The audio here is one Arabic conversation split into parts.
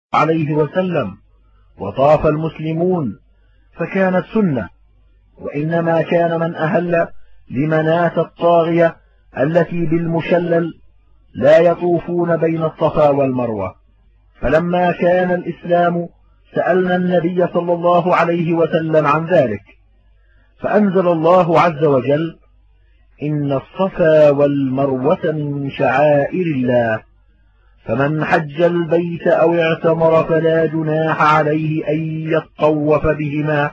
عليه وسلم وطاف المسلمون فكانت سنة، وإنما كان من أهل لمناة الطاغية التي بالمشلل لا يطوفون بين الصفا والمروة. فلما كان الإسلام سألنا النبي صلى الله عليه وسلم عن ذلك، فأنزل الله عز وجل: إن الصفا والمروة من شعائر الله فمن حج البيت أو اعتمر فلا جناح عليه أن يطوف بهما.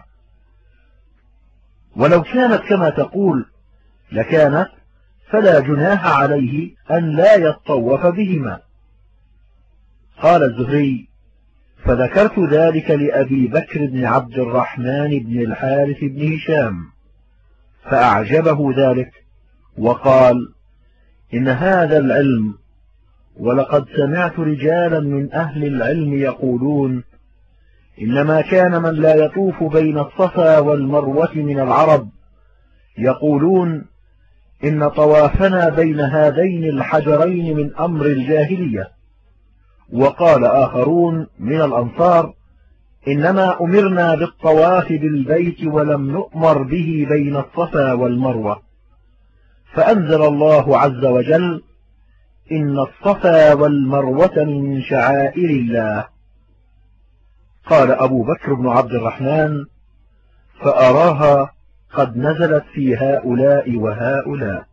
ولو كانت كما تقول لكانت فلا جناح عليه أن لا يطوف بهما. قال الزهري: فذكرت ذلك لأبي بكر بن عبد الرحمن بن الحارث بن هشام فأعجبه ذلك، وقال: إن هذا العلم، ولقد سمعت رجالا من أهل العلم يقولون إنما كان من لا يطوف بين الصفا والمروة من العرب يقولون إن طوافنا بين هذين الحجرين من أمر الجاهلية. وقال آخرون من الأنصار: إنما أمرنا بالطواف بالبيت ولم نؤمر به بين الصفا والمروة. فأنزل الله عز وجل: إن الصفا والمروة من شعائر الله. قال أبو بكر بن عبد الرحمن: فأراها قد نزلت في هؤلاء وهؤلاء.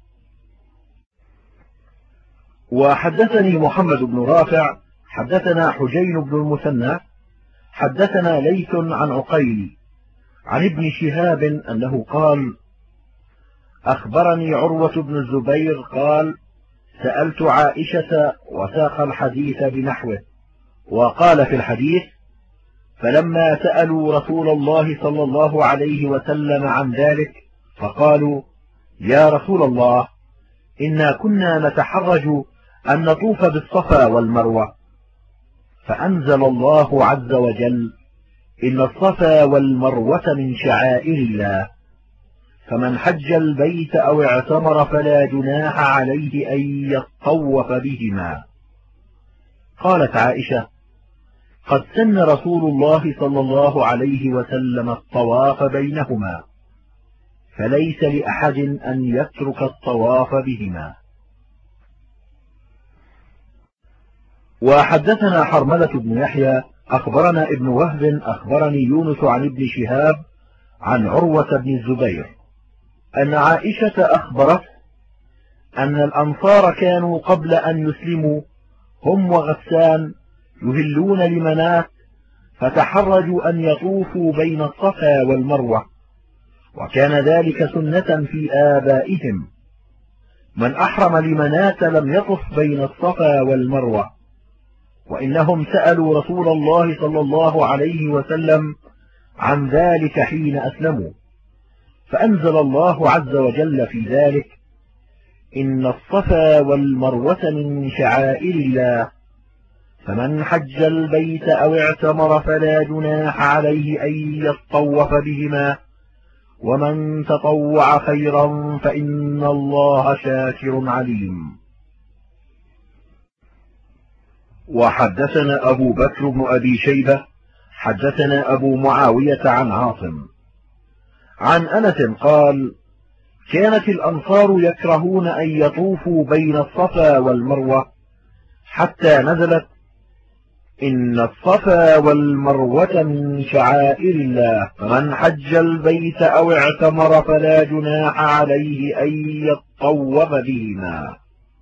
وحدثني محمد بن رافع حدثنا حجين بن المثنى حدثنا ليث عن عقيل عن ابن شهاب أنه قال: أخبرني عروة بن الزبير قال: سألت عائشة وساق الحديث بنحوه، وقال في الحديث: فلما سألوا رسول الله صلى الله عليه وسلم عن ذلك فقالوا: يا رسول الله، إنا كنا نتحرج أن نطوف بالصفا والمروة. فأنزل الله عز وجل: إن الصفا والمروة من شعائر الله فمن حج البيت أو اعتمر فلا جناح عليه أن يطوف بهما. قالت عائشة: قد سن رسول الله صلى الله عليه وسلم الطواف بينهما، فليس لأحد أن يترك الطواف بهما. وحدثنا حرملة بن يحيى أخبرنا ابن وهب أخبرني يونس عن ابن شهاب عن عروة بن الزبير أن عائشة أخبرت أن الأنصار كانوا قبل أن يسلموا هم وغسان يهلون لمناة، فتحرجوا أن يطوفوا بين الصفا والمروة، وكان ذلك سنة في آبائهم. من أحرم لمناة لم يطف بين الصفا والمروة، وإنهم سألوا رسول الله صلى الله عليه وسلم عن ذلك حين أسلموا، فأنزل الله عز وجل في ذلك: إن الصفا والمروة من شعائر الله فمن حج البيت أو اعتمر فلا جناح عليه أن يطوف بهما، ومن تطوع خيرا فإن الله شاكر عليم. وحدثنا أبو بكر بن أبي شيبة حدثنا أبو معاوية عن عاصم عن أنس قال: كانت الأنصار يكرهون أن يطوفوا بين الصفا والمروة حتى نزلت: إن الصفا والمروة من شعائر الله فمن حج البيت أو اعتمر فلا جناح عليه أن يطوف بهما.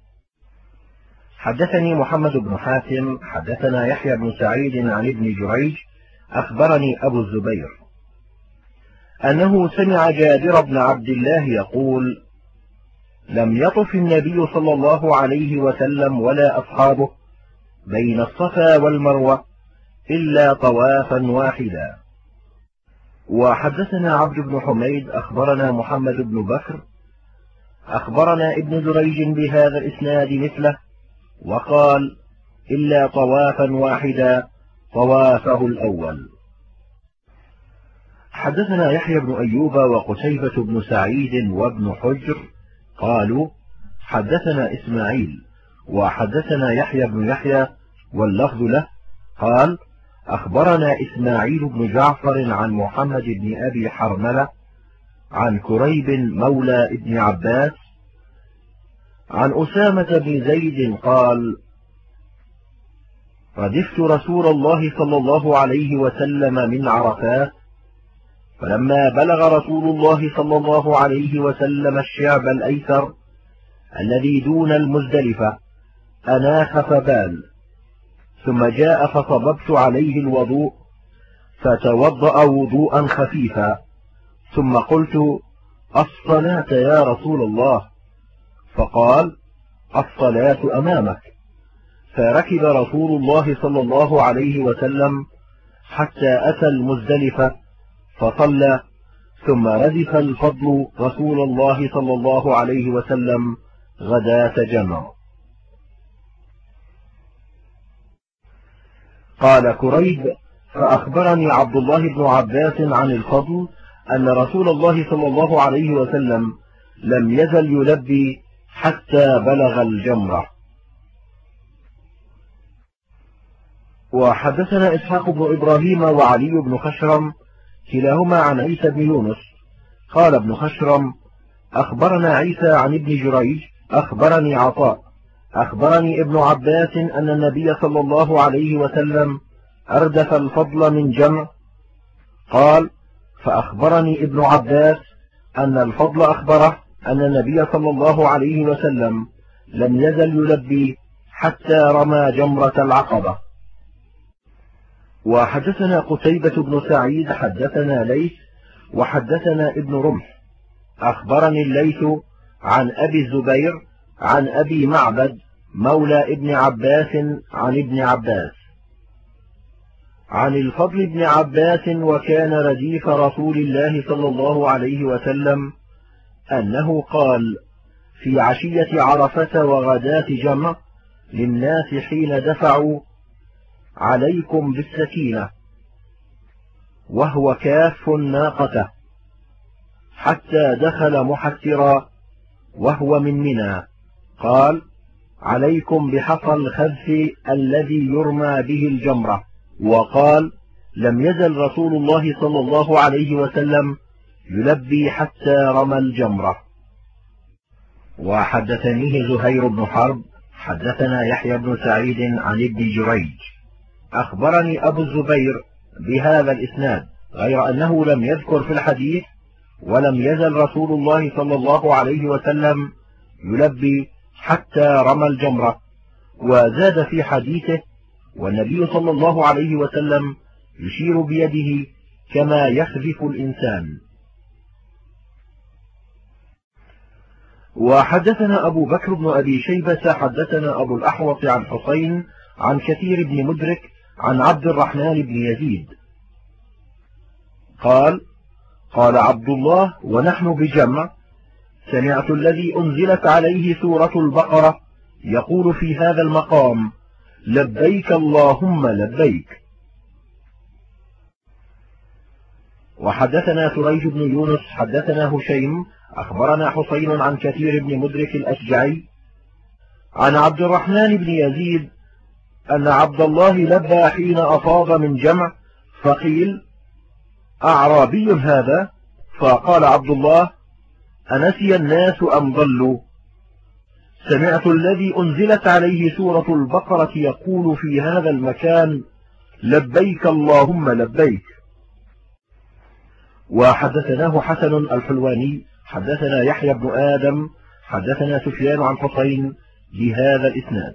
حدثني محمد بن حاتم حدثنا يحيى بن سعيد عن ابن جريج أخبرني أبو الزبير أنه سمع جابر بن عبد الله يقول: لم يطف النبي صلى الله عليه وسلم ولا أصحابه بين الصفا والمروة إلا طوافا واحدا. وحدثنا عبد بن حميد أخبرنا محمد بن بكر أخبرنا ابن جريج بهذا الإسناد مثله، وقال: إلا طوافا واحدا طوافه الأول. حدثنا يحيى بن أيوب وقتيبة بن سعيد وابن حجر قالوا: حدثنا إسماعيل وحدثنا يحيى بن يحيى واللفظ له قال: أخبرنا إسماعيل بن جعفر عن محمد بن أبي حرملة عن كريب مولى ابن عباس عن أسامة بن زيد قال: ردفت رسول الله صلى الله عليه وسلم من عرفات، فلما بلغ رسول الله صلى الله عليه وسلم الشعب الأيسر الذي دون المزدلفة أناخ فبال، ثم جاء فصببت عليه الوضوء فتوضأ وضوءا خفيفا، ثم قلت: الصلاة يا رسول الله، فقال: الصلاة أمامك. فركب رسول الله صلى الله عليه وسلم حتى أتى المزدلفة فصلى، ثم ردف الفضل رسول الله صلى الله عليه وسلم غداة جمع. قال كريب: فأخبرني عبد الله بن عباس عن الفضل أن رسول الله صلى الله عليه وسلم لم يزل يلبي حتى بلغ الجمرة. وحدثنا إسحاق بن إبراهيم وعلي بن خشرم كلاهما عن عيسى بن يونس قال ابن خشرم: أخبرنا عيسى عن ابن جريج أخبرني عطاء أخبرني ابن عباس أن النبي صلى الله عليه وسلم أردف الفضل من جمع. قال: فأخبرني ابن عباس أن الفضل أخبره أن النبي صلى الله عليه وسلم لم يزل يلبي حتى رمى جمرة العقبة. وحدثنا قتيبة بن سعيد حدثنا ليث وحدثنا ابن رمح أخبرني الليث عن أبي الزبير عن أبي معبد مولى ابن عباس عن ابن عباس عن الفضل بن عباس وكان رديف رسول الله صلى الله عليه وسلم أنه قال في عشية عرفة وغداة جمع للناس حين دفعوا: عليكم بالسكينة، وهو كاف ناقته، حتى دخل محسرا وهو من منى، قال: عليكم بحصى الخذف الذي يرمى به الجمرة. وقال: لم يزل رسول الله صلى الله عليه وسلم يلبي حتى رمى الجمرة. وحدثنيه زهير بن حرب حدثنا يحيى بن سعيد عن ابن جريج أخبرني أبو الزبير بهذا الإسناد، غير أنه لم يذكر في الحديث: ولم يزل رسول الله صلى الله عليه وسلم يلبي حتى رمى الجمرة، وزاد في حديثه: والنبي صلى الله عليه وسلم يشير بيده كما يخذف الإنسان. وحدثنا أبو بكر بن أبي شيبة حدثنا أبو الأحوص عن حسين عن كثير بن مدرك عن عبد الرحمن بن يزيد قال: قال عبد الله ونحن بجمع: سمعت الذي أنزلت عليه سورة البقرة يقول في هذا المقام: لبيك اللهم لبيك. وحدثنا سريج بن يونس حدثنا هشيم أخبرنا حسين عن كثير بن مدرك الأشجعي عن عبد الرحمن بن يزيد أن عبد الله لبى حين أفاض من جمع، فقيل: أعرابي هذا؟ فقال عبد الله: أنسي الناس أم ضلوا؟ سمعت الذي أنزلت عليه سورة البقرة يقول في هذا المكان: لبيك اللهم لبيك. وحدثناه حسن الحلواني حدثنا يحيى بن آدم حدثنا سفيان عن حسين بهذا الإسناد.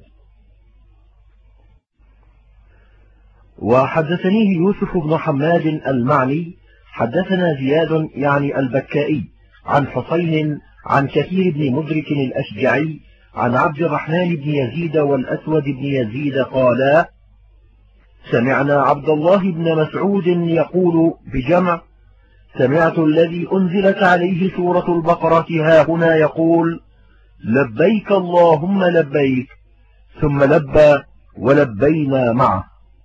وحدثنيه يوسف بن حماد المعني حدثنا زياد يعني البكائي عن حسين عن كثير بن مدرك الأشجعي عن عبد الرحمن بن يزيد والأسود بن يزيد قالا: سمعنا عبد الله بن مسعود يقول بجمع: سمعت الذي أنزلت عليه سورة البقرة هاهنا يقول: لبيك اللهم لبيك، ثم لبى ولبينا معه.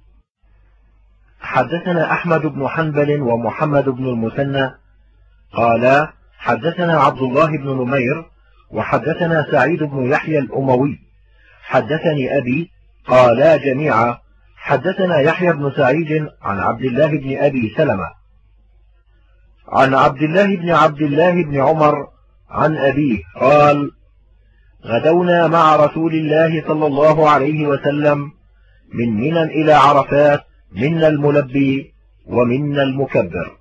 حدثنا أحمد بن حنبل ومحمد بن المثنى قالا: حدثنا عبد الله بن نمير وحدثنا سعيد بن يحيى الأموي حدثني أبي قالا جميعا: حدثنا يحيى بن سعيد عن عبد الله بن أبي سلمة عن عبد الله بن عمر عن أبيه قال: غدونا مع رسول الله صلى الله عليه وسلم من منى إلى عرفات، منا الملبي ومنا المكبر.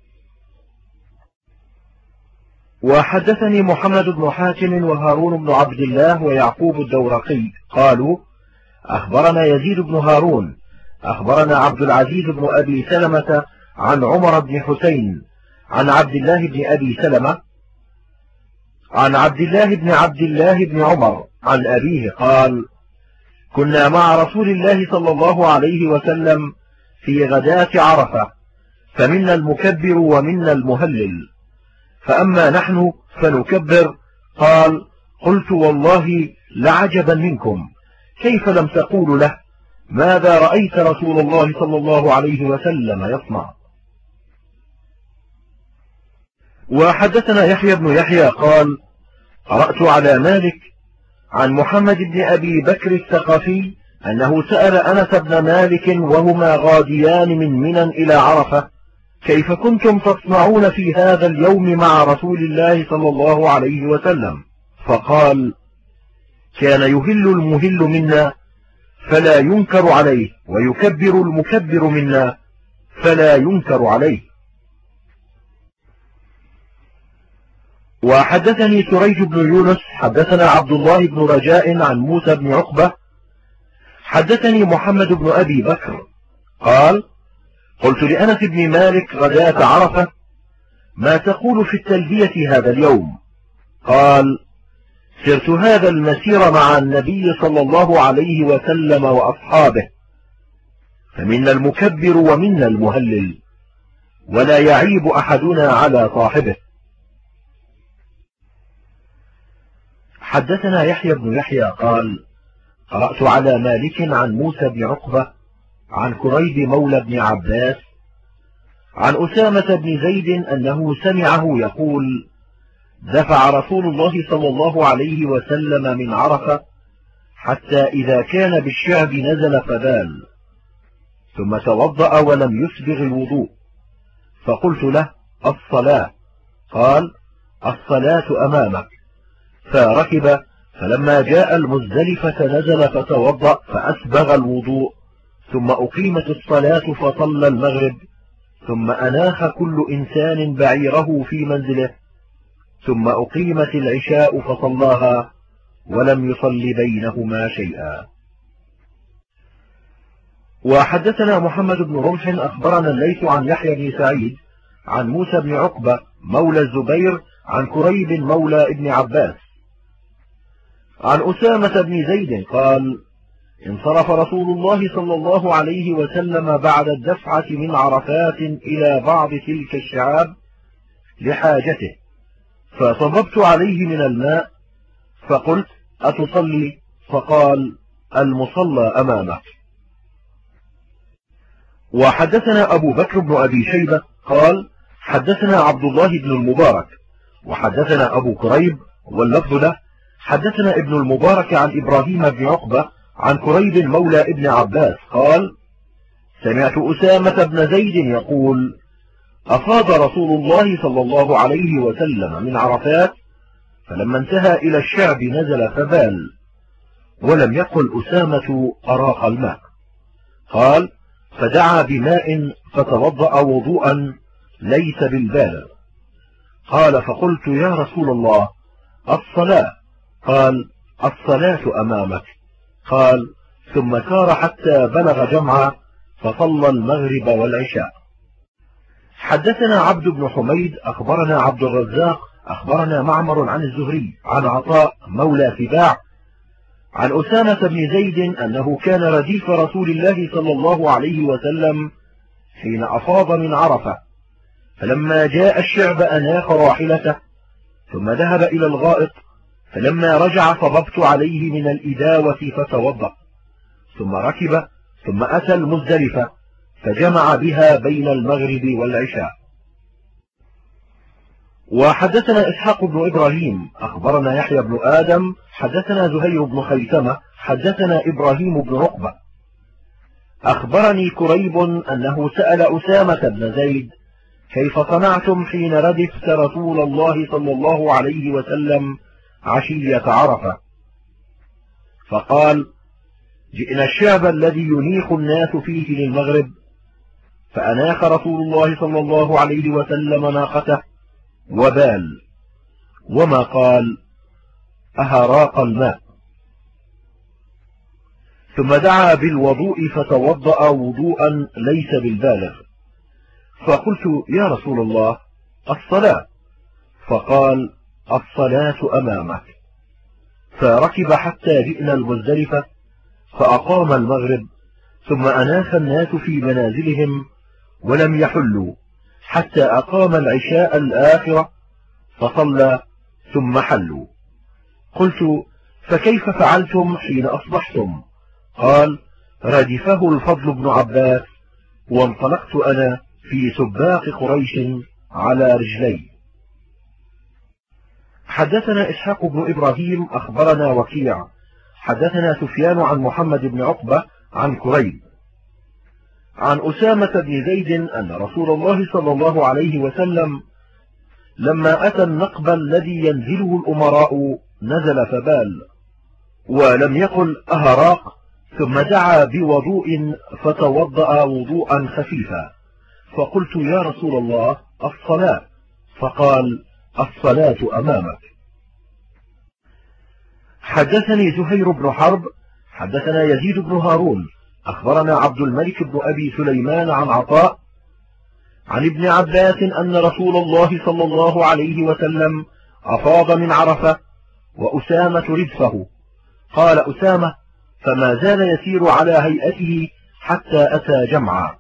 وحدثني محمد بن حاتم وهارون بن عبد الله ويعقوب الدورقي قالوا: أخبرنا يزيد بن هارون أخبرنا عبد العزيز بن أبي سلمة عن عمر بن حسين عن عبد الله بن أبي سلمة عن عبد الله بن عمر عن أبيه قال: كنا مع رسول الله صلى الله عليه وسلم في غداة عرفة، فمنا المكبر ومنا المهلل، فأما نحن فنكبر. قال: قلت: والله لعجبا منكم، كيف لم تقولوا له ماذا رأيت رسول الله صلى الله عليه وسلم يصنع؟ وحدثنا يحيى بن يحيى قال: قرأت على مالك عن محمد بن أبي بكر الثقفي أنه سأل أنس بن مالك وهما غاديان من منى إلى عرفة: كيف كنتم تصنعون في هذا اليوم مع رسول الله صلى الله عليه وسلم؟ فقال: كان يهل المهل منا فلا ينكر عليه، ويكبر المكبر منا فلا ينكر عليه. وحدثني سريج بن يونس حدثنا عبد الله بن رجاء عن موسى بن عقبة حدثني محمد بن أبي بكر قال: قلت لأنس بن مالك غداة عرفة: ما تقول في التلبية هذا اليوم؟ قال: سرت هذا المسير مع النبي صلى الله عليه وسلم وأصحابه، فمنا المكبر ومنا المهلل، ولا يعيب أحدنا على صاحبه. حدثنا يحيى بن يحيى قال: قرأت على مالك عن موسى بن عقبة عن كريب مولى بن عباس عن أسامة بن زيد أنه سمعه يقول: دفع رسول الله صلى الله عليه وسلم من عرفة حتى إذا كان بالشعب نزل فبال، ثم توضأ ولم يسبغ الوضوء، فقلت له: الصلاة؟ قال: الصلاة أمامك. فركب، فلما جاء المزدلفة نزل فتوضأ فأسبغ الوضوء، ثم أقيمت الصلاة فصلى المغرب، ثم أناخ كل إنسان بعيره في منزله، ثم أقيمت العشاء فصلاها، ولم يصل بينهما شيئا. وحدثنا محمد بن رمح أخبرنا الليث عن يحيى بن سعيد عن موسى بن عقبة مولى الزبير عن كريب مولى ابن عباس عن أسامة بن زيد قال: انصرف رسول الله صلى الله عليه وسلم بعد الدفعة من عرفات إلى بعض تلك الشعاب لحاجته، فصببت عليه من الماء، فقلت: أتصلي؟ فقال: المصلى أمامك. وحدثنا أبو بكر بن أبي شيبة قال: حدثنا عبد الله بن المبارك وحدثنا أبو كريب واللفظ له حدثنا ابن المبارك عن إبراهيم بن عقبة عن كريب مولى ابن عباس قال: سمعت أسامة بن زيد يقول: أفاض رسول الله صلى الله عليه وسلم من عرفات، فلما انتهى إلى الشعب نزل فبال، ولم يقل أسامة أراق الماء. قال: فدعا بماء فتوضأ وضوءا ليس بالبال. قال: فقلت: يا رسول الله، الصلاة؟ قال: الصلاة أمامك. قال: ثم سار حتى بلغ جمعة فصلى المغرب والعشاء. حدثنا عبد بن حميد أخبرنا عبد الرزاق أخبرنا معمر عن الزهري عن عطاء مولى سباع عن أسامة بن زيد أنه كان رديف رسول الله صلى الله عليه وسلم حين أفاض من عرفة، فلما جاء الشعب أناخ راحلته، ثم ذهب إلى الغائط، فلما رجع صببت عليه من الإداوة فتوضأ، ثم ركب، ثم أتى المزدلفة فجمع بها بين المغرب والعشاء. وحدثنا إسحاق بن إبراهيم أخبرنا يحيى بن آدم حدثنا زهير بن خيثمة حدثنا إبراهيم بن عقبة أخبرني كريب أنه سأل أسامة بن زيد: كيف صنعتم حين ردفت رسول الله صلى الله عليه وسلم عشية عرفة؟ فقال: جئنا الشعب الذي ينيخ الناس فيه للمغرب، فأناخ رسول الله صلى الله عليه وسلم ناقته وبال، وما قال: أهراق الماء. ثم دعا بالوضوء فتوضأ وضوءا ليس بالبالغ، فقلت: يا رسول الله، الصلاة. فقال: الصلاة أمامك. فركب حتى جئنا المزدلفة فأقام المغرب، ثم أناخ الناس في منازلهم ولم يحلوا حتى أقام العشاء الآخرة فصلى ثم حلوا. قلت: فكيف فعلتم حين أصبحتم؟ قال: ردفه الفضل بن عباس، وانطلقت أنا في سباق قريش على رجلي. حدثنا إسحاق بن إبراهيم أخبرنا وكيع حدثنا سفيان عن محمد بن عقبة عن كريب عن أسامة بن زيد أن رسول الله صلى الله عليه وسلم لما أتى النقب الذي ينزله الأمراء نزل فبال، ولم يقل أهراق، ثم دعا بوضوء فتوضأ وضوءا خفيفا. فقلت: يا رسول الله، الصلاة. فقال: الصلاة أمامك. حدثني زهير بن حرب حدثنا يزيد بن هارون أخبرنا عبد الملك بن أبي سليمان عن عطاء عن ابن عباس أن رسول الله صلى الله عليه وسلم أفاض من عرفة وأسامة ردفه. قال أسامة: فما زال يسير على هيئته حتى أتى جمعا.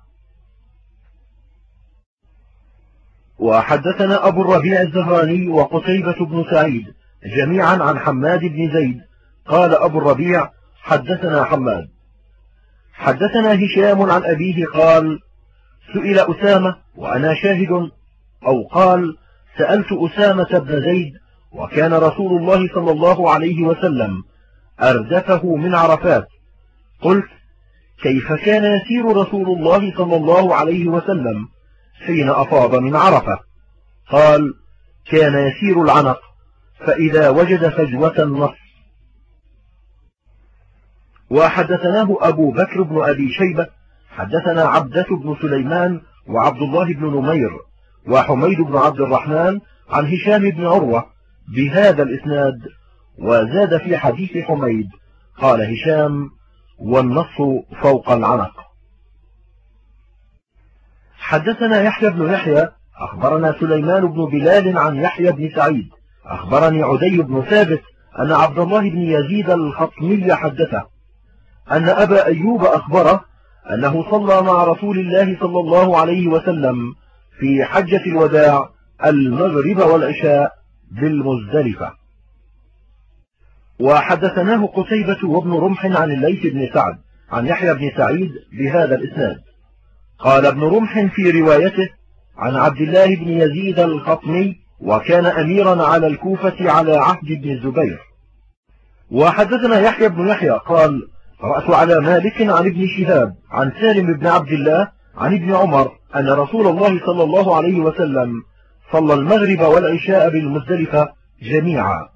وحدثنا أبو الربيع الزهراني وقتيبة بن سعيد جميعا عن حماد بن زيد قال أبو الربيع: حدثنا حماد. حدثنا هشام عن أبيه قال: سئل أسامة وأنا شاهد، أو قال: سألت أسامة بن زيد وكان رسول الله صلى الله عليه وسلم أردفه من عرفات. قلت: كيف كان يسير رسول الله صلى الله عليه وسلم حين أفاض من عرفة؟ قال: كان يسير العنق، فإذا وجد فجوة نص. وحدثناه أبو بكر بن أبي شيبة حدثنا عبدة بن سليمان وعبد الله بن نمير وحميد بن عبد الرحمن عن هشام بن عروة بهذا الإسناد، وزاد في حديث حميد قال هشام: والنص فوق العنق. حدثنا يحيى بن يحيى أخبرنا سليمان بن بلال عن يحيى بن سعيد أخبرني عدي بن ثابت أن عبد الله بن يزيد الخطمي حدثه أن أبا أيوب أخبره أنه صلى مع رسول الله صلى الله عليه وسلم في حجة الوداع المغرب والعشاء بالمزدلفة. وحدثناه قتيبة وابن رمح عن الليث بن سعد عن يحيى بن سعيد بهذا الإسناد. قال ابن رمح في روايته عن عبد الله بن يزيد الخطمي وكان أميرا على الكوفة على عهد ابن الزبير. وحدثنا يحيى بن يحيى قال: قرأت على مالك عن ابن شهاب عن سالم بن عبد الله عن ابن عمر أن رسول الله صلى الله عليه وسلم صلى المغرب والعشاء بالمزدلفة جميعا.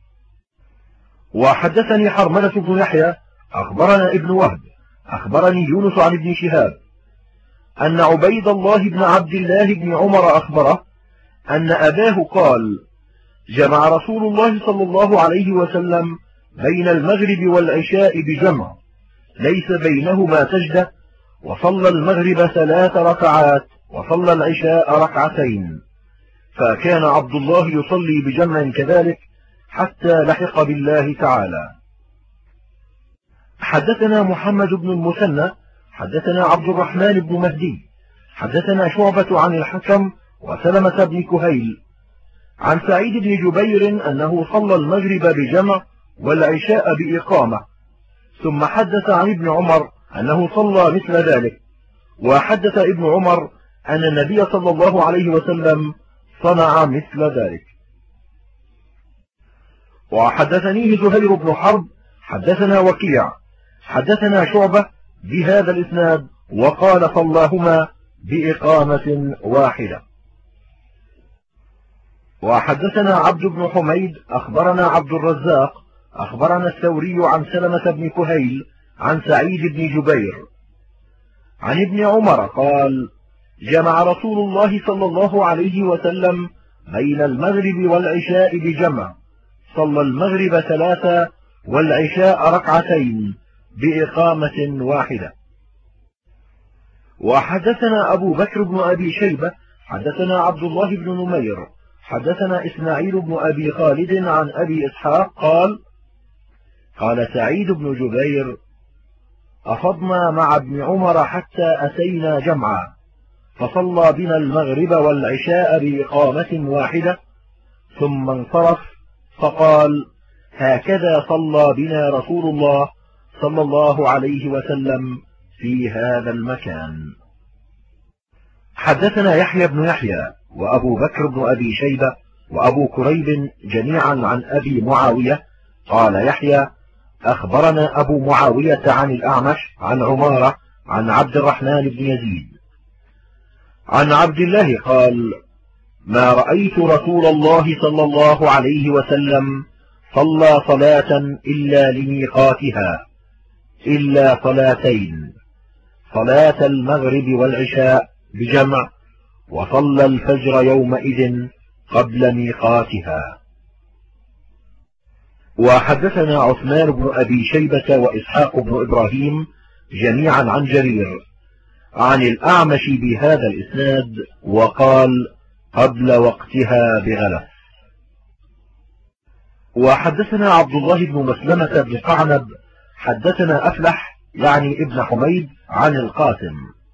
وحدثني حرملة بن يحيى أخبرنا ابن وهب أخبرني يونس عن ابن شهاب أن عبيد الله بن عبد الله بن عمر أخبره أن أباه قال: جمع رسول الله صلى الله عليه وسلم بين المغرب والعشاء بجمع ليس بينهما سجدة، وصلى المغرب 3 ركعات وصلى العشاء 2 ركعتين، فكان عبد الله يصلي بجمع كذلك حتى لحق بالله تعالى. حدثنا محمد بن المثنى حدثنا عبد الرحمن بن مهدي حدثنا شعبة عن الحكم وسلمة بن كهيل عن سعيد بن جبير أنه صلى المغرب بجمع والعشاء بإقامة، ثم حدث عن ابن عمر أنه صلى مثل ذلك، وحدث ابن عمر أن النبي صلى الله عليه وسلم صنع مثل ذلك. وحدثنيه زهير بن حرب حدثنا وكيع حدثنا شعبة بهذا الإسناد، وقال صلاهما بإقامة واحدة. وحدثنا عبد بن حميد أخبرنا عبد الرزاق أخبرنا الثوري عن سلمة بن كهيل عن سعيد بن جبير عن ابن عمر قال: جمع رسول الله صلى الله عليه وسلم بين المغرب والعشاء بجمع، صلى المغرب 3 والعشاء 2 بإقامة واحدة. وحدثنا أبو بكر بن أبي شيبة حدثنا عبد الله بن نمير حدثنا إسماعيل بن أبي خالد عن أبي إسحاق قال: قال سعيد بن جبير: أفضنا مع ابن عمر حتى أتينا جمعا، فصلى بنا المغرب والعشاء بإقامة واحدة، ثم انصرف فقال: هكذا صلى بنا رسول الله صلى الله عليه وسلم في هذا المكان. حدثنا يحيى بن يحيى وأبو بكر بن أبي شيبة وأبو كريب جميعا عن أبي معاوية قال يحيى: أخبرنا أبو معاوية عن الأعمش عن عمارة عن عبد الرحمن بن يزيد عن عبد الله قال: ما رأيت رسول الله صلى الله عليه وسلم صلى صلاة إلا لميقاتها إلا 2، صلاة المغرب والعشاء بجمع، وصلى الفجر يومئذ قبل ميقاتها. وحدثنا عثمان بن أبي شيبة وإسحاق بن إبراهيم جميعا عن جرير عن الأعمش بهذا الإسناد، وقال: قبل وقتها بغلس. وحدثنا عبد الله بن مسلمة بن قعنب حدثنا أفلح يعني ابن حميد عن القاسم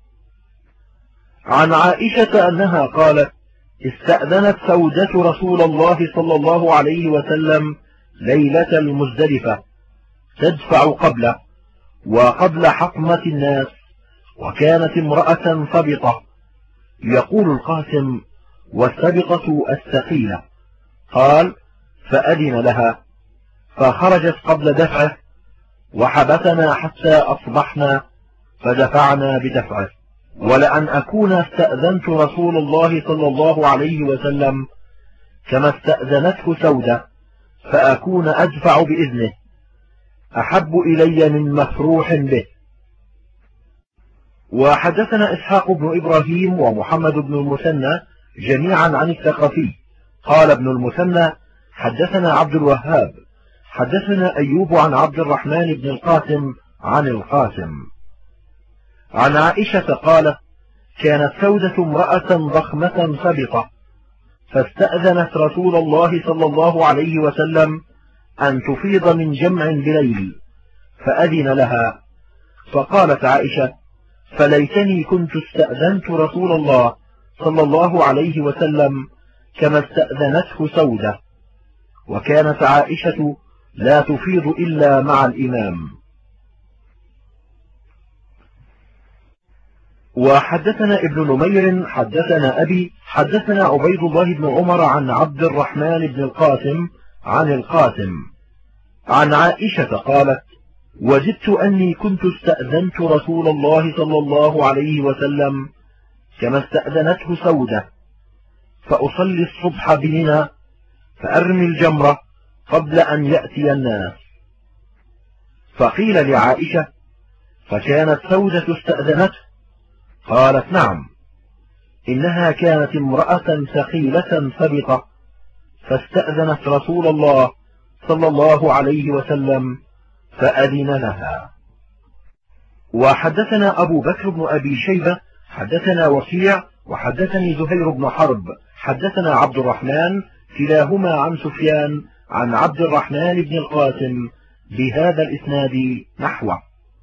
عن عائشة أنها قالت: استأذنت سودة رسول الله صلى الله عليه وسلم ليلة المزدلفة تدفع قبله وقبل حطمة الناس، وكانت امرأة صبطة. يقول القاسم: والسبقة الثقيلة. قال: فأذن لها فخرجت قبل دفعه، وحبسنا حتى أصبحنا فدفعنا بدفعه. ولأن أكون استأذنت رسول الله صلى الله عليه وسلم كما استأذنته سودة فأكون أدفع بإذنه أحب إلي من مفروح به. وحدثنا إسحاق بن إبراهيم ومحمد بن المثنى جميعا عن الثقفي قال ابن المثنى: حدثنا عبد الوهاب حدثنا أيوب عن عبد الرحمن بن القاسم عن القاسم عن عائشة قالت: كانت سودة امرأة ضخمة سبطة، فاستأذنت رسول الله صلى الله عليه وسلم أن تفيض من جمع بليل، فأذن لها. فقالت عائشة: فليتني كنت استأذنت رسول الله صلى الله عليه وسلم كما استأذنته سودة. وكانت عائشة لا تفيض إلا مع الإمام. وحدثنا ابن نمير حدثنا أبي حدثنا عبيد الله بن عمر عن عبد الرحمن بن القاسم عن القاسم عن عائشة قالت: وجدت أني كنت استأذنت رسول الله صلى الله عليه وسلم كما استأذنته سودة، فأصلي الصبح بمنى فأرمي الجمرة قبل أن يأتي الناس. فقيل لعائشة: فكانت سودة استأذنته؟ قالت: نعم، إنها كانت امرأة ثقيلة سبطة، فاستأذنت رسول الله صلى الله عليه وسلم فأذن لها. وحدثنا أبو بكر بن أبي شيبة حدثنا وكيع وحدثني زهير بن حرب حدثنا عبد الرحمن كلاهما عن سفيان عن عبد الرحمن بن القاسم بهذا الإسناد نحوه.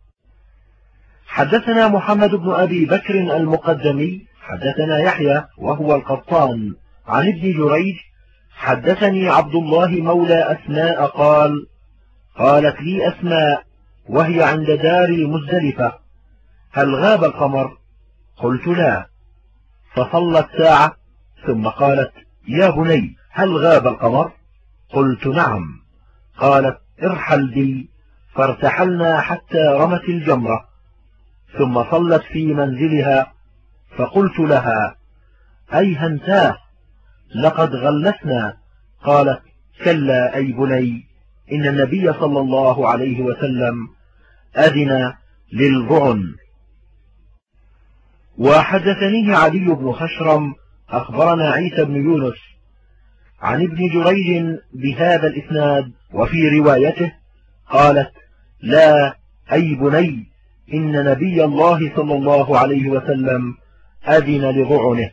حدثنا محمد بن أبي بكر المقدمي حدثنا يحيى وهو القطان عن ابن جريج حدثني عبد الله مولى أسماء قال: قالت لي أسماء وهي عند دار المزدلفة: هل غاب القمر؟ قلت: لا. فصلت ساعة ثم قالت: يا بني، هل غاب القمر؟ قلت: نعم. قالت: ارحل بي، فارتحلنا حتى رمت الجمرة، ثم صلت في منزلها، فقلت لها: أيهنتاه، لقد غلسنا. قالت: كلا أي بني، إن النبي صلى الله عليه وسلم أذن للرعن. وحدثنيه علي بن خشرم أخبرنا عيسى بن يونس عن ابن جريج بهذا الإسناد، وفي روايته قالت: لا أي بني، إن نبي الله صلى الله عليه وسلم أذن لرعنه.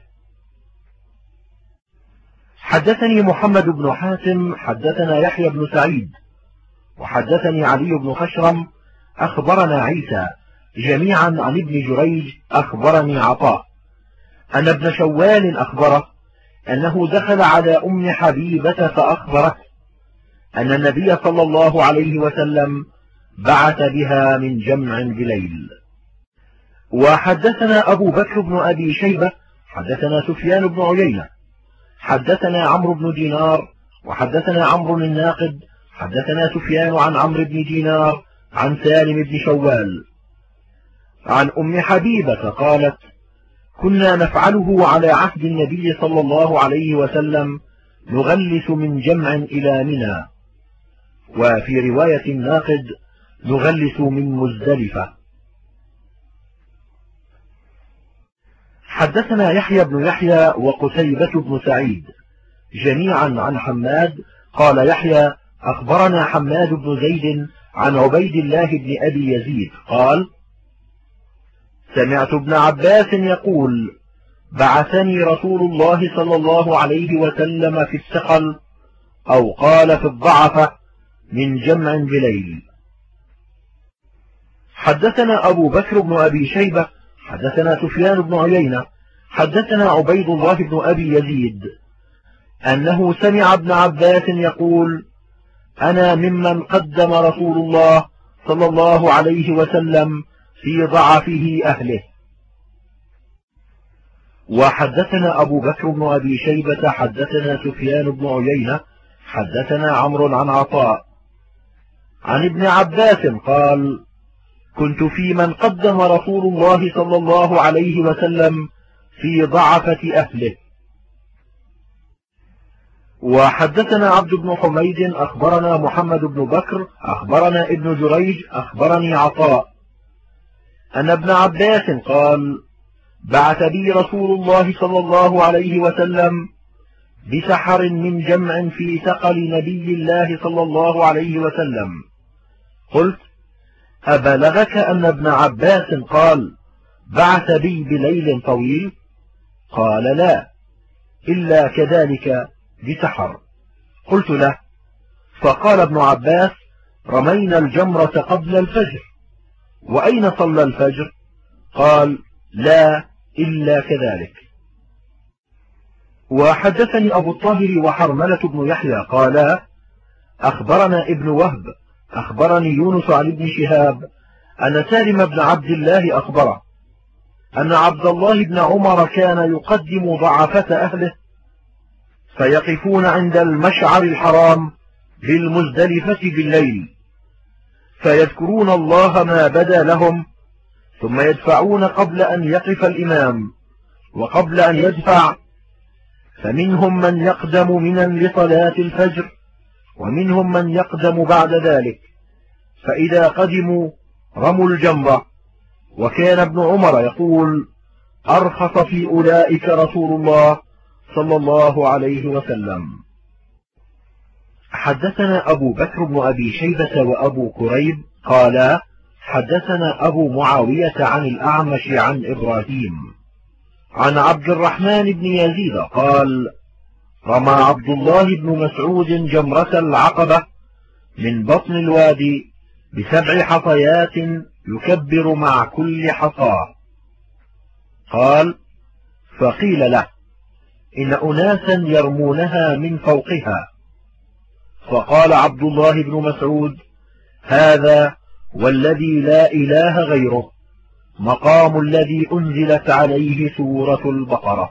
حدثني محمد بن حاتم حدثنا يحيى بن سعيد وحدثني علي بن خشرم أخبرنا عيسى جميعا عن ابن جريج أخبرني عطاء أن ابن شوال أخبره أنه دخل على أم حبيبة فأخبرت أن النبي صلى الله عليه وسلم بعث بها من جمع بليل. وحدثنا أبو بكر بن أبي شيبة حدثنا سفيان بن عيينة حدثنا عمرو بن دينار وحدثنا عمرو الناقد حدثنا سفيان عن عمرو بن دينار عن سالم بن شوال عن أم حبيبة قالت: كنا نفعله على عهد النبي صلى الله عليه وسلم، نغلس من جمع إلى منى. وفي رواية الناقد: نغلس من مزدلفة. حدثنا يحيى بن يحيى وقتيبة بن سعيد جميعا عن حماد قال يحيى: أخبرنا حماد بن زيد عن عبيد الله بن أبي يزيد قال: سمعت ابن عباس يقول: بعثني رسول الله صلى الله عليه وسلم في السقل، أو قال في الضعفة، من جمع بليل. حدثنا أبو بكر بن أبي شيبة حدثنا سفيان بن عيينة حدثنا عبيد الله بن أبي يزيد أنه سمع ابن عباس يقول: أنا ممن قدم رسول الله صلى الله عليه وسلم في ضعفه أهله. وحدثنا أبو بكر بن أبي شيبة حدثنا سفيان بن عيينة حدثنا عمرو عن عطاء عن ابن عباس قال: كنت في من قدم رسول الله صلى الله عليه وسلم في ضعفة أهله. وحدثنا عبد بن حميد أخبرنا محمد بن بكر أخبرنا ابن جريج أخبرني عطاء أن ابن عباس قال: بعث بي رسول الله صلى الله عليه وسلم بسحر من جمع في ثقل نبي الله صلى الله عليه وسلم. قلت: أبلغك أن ابن عباس قال: بعث بي بليل طويل؟ قال: لا، إلا كذلك بسحر. قلت له: فقال ابن عباس: رمينا الجمرة قبل الفجر. وأين صلى الفجر؟ قال: لا، إلا كذلك. وحدثني أبو الطاهر وحرملة بن يحيى قالا: أخبرنا ابن وهب أخبرني يونس عن ابن شهاب أن سالم بن عبد الله أخبره أن عبد الله بن عمر كان يقدم ضعفة أهله فيقفون عند المشعر الحرام بالمزدلفة بالليل، فيذكرون الله ما بدا لهم، ثم يدفعون قبل أن يقف الإمام وقبل أن يدفع، فمنهم من يقدم منا لصلاة الفجر ومنهم من يقدم بعد ذلك، فإذا قدموا رموا الجمرة. وكان ابن عمر يقول: أرخص في أولئك رسول الله صلى الله عليه وسلم. حدثنا أبو بكر بن أبي شيبة وأبو كريب قالا: حدثنا أبو معاوية عن الأعمش عن إبراهيم عن عبد الرحمن بن يزيد قال: رمى عبد الله بن مسعود جمرة العقبة من بطن الوادي ب7 حصيات يكبر مع كل حصاة. قال: فقيل له: إن أناسا يرمونها من فوقها. فقال عبد الله بن مسعود: هذا والذي لا إله غيره مقام الذي أنزلت عليه سورة البقرة.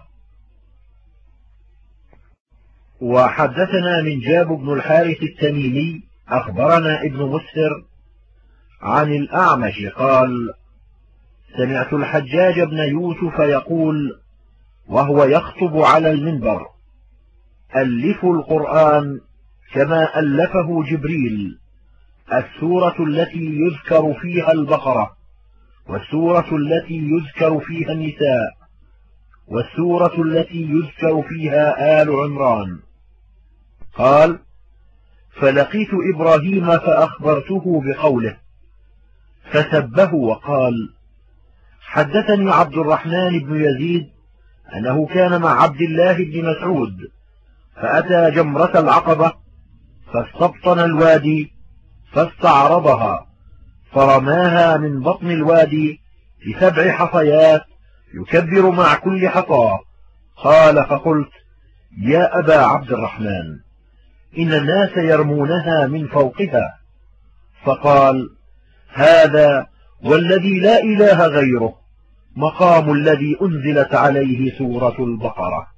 وحدثنا منجاب بن الحارث التميمي أخبرنا ابن مسهر عن الأعمش قال: سمعت الحجاج بن يوسف يقول وهو يخطب على المنبر: ألفوا القرآن كما ألفه جبريل، السورة التي يذكر فيها البقرة، والسورة التي يذكر فيها النساء، والسورة التي يذكر فيها آل عمران. قال: فلقيت إبراهيم فأخبرته بقوله، فسبه وقال: حدثني عبد الرحمن بن يزيد أنه كان مع عبد الله بن مسعود فأتى جمرة العقبة فاستبطن الوادي فاستعرضها فرماها من بطن الوادي ب7 حصيات يكبر مع كل حصى. قال: فقلت: يا أبا عبد الرحمن، إن الناس يرمونها من فوقها. فقال: هذا والذي لا إله غيره مقام الذي أنزلت عليه سورة البقرة.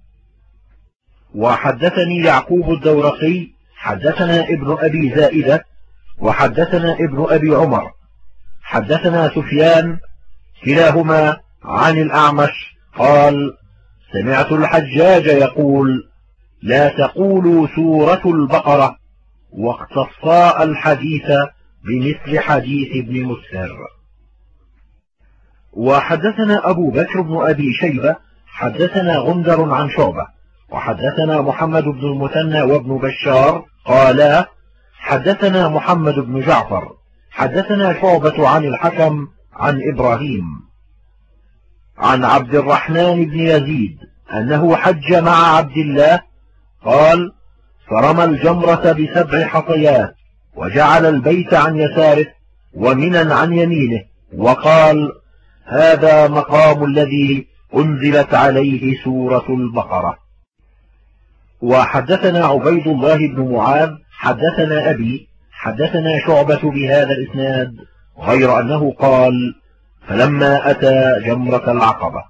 وحدثني يعقوب الدورقي حدثنا ابن أبي زائدة وحدثنا ابن أبي عمر حدثنا سفيان كلاهما عن الأعمش قال: سمعت الحجاج يقول: لا تقولوا سورة البقرة، واقتصا الحديث بمثل حديث ابن مسهر. وحدثنا أبو بكر بن أبي شيبة حدثنا غندر عن شعبة وحدثنا محمد بن المثنى وابن بشار قالا: حدثنا محمد بن جعفر حدثنا شعبة عن الحكم عن إبراهيم عن عبد الرحمن بن يزيد أنه حج مع عبد الله. قال: فرمى الجمرة ب7 حصيات وجعل البيت عن يساره ومنى عن يمينه، وقال: هذا مقام الذي أنزلت عليه سورة البقرة. وحدثنا عبيد الله بن معاذ حدثنا أبي حدثنا شعبة بهذا الإسناد غير أنه قال: فلما أتى جمرة العقبة.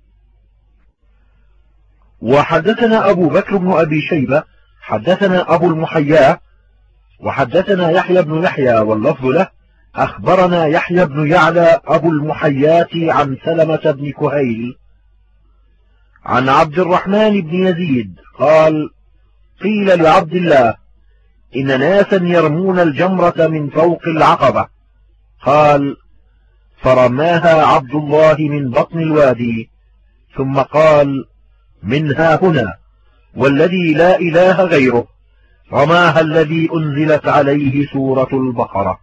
وحدثنا أبو بكر بن أبي شيبة حدثنا أبو المحيا وحدثنا يحيى بن يحيى واللفظ له أخبرنا يحيى بن يعلى أبو المحيات عن سلمة بن كهيل عن عبد الرحمن بن يزيد قال: قيل لعبد الله: إن ناسا يرمون الجمرة من فوق العقبة. قال: فرماها عبد الله من بطن الوادي، ثم قال: منها هنا والذي لا إله غيره رماها الذي أنزلت عليه سورة البقرة.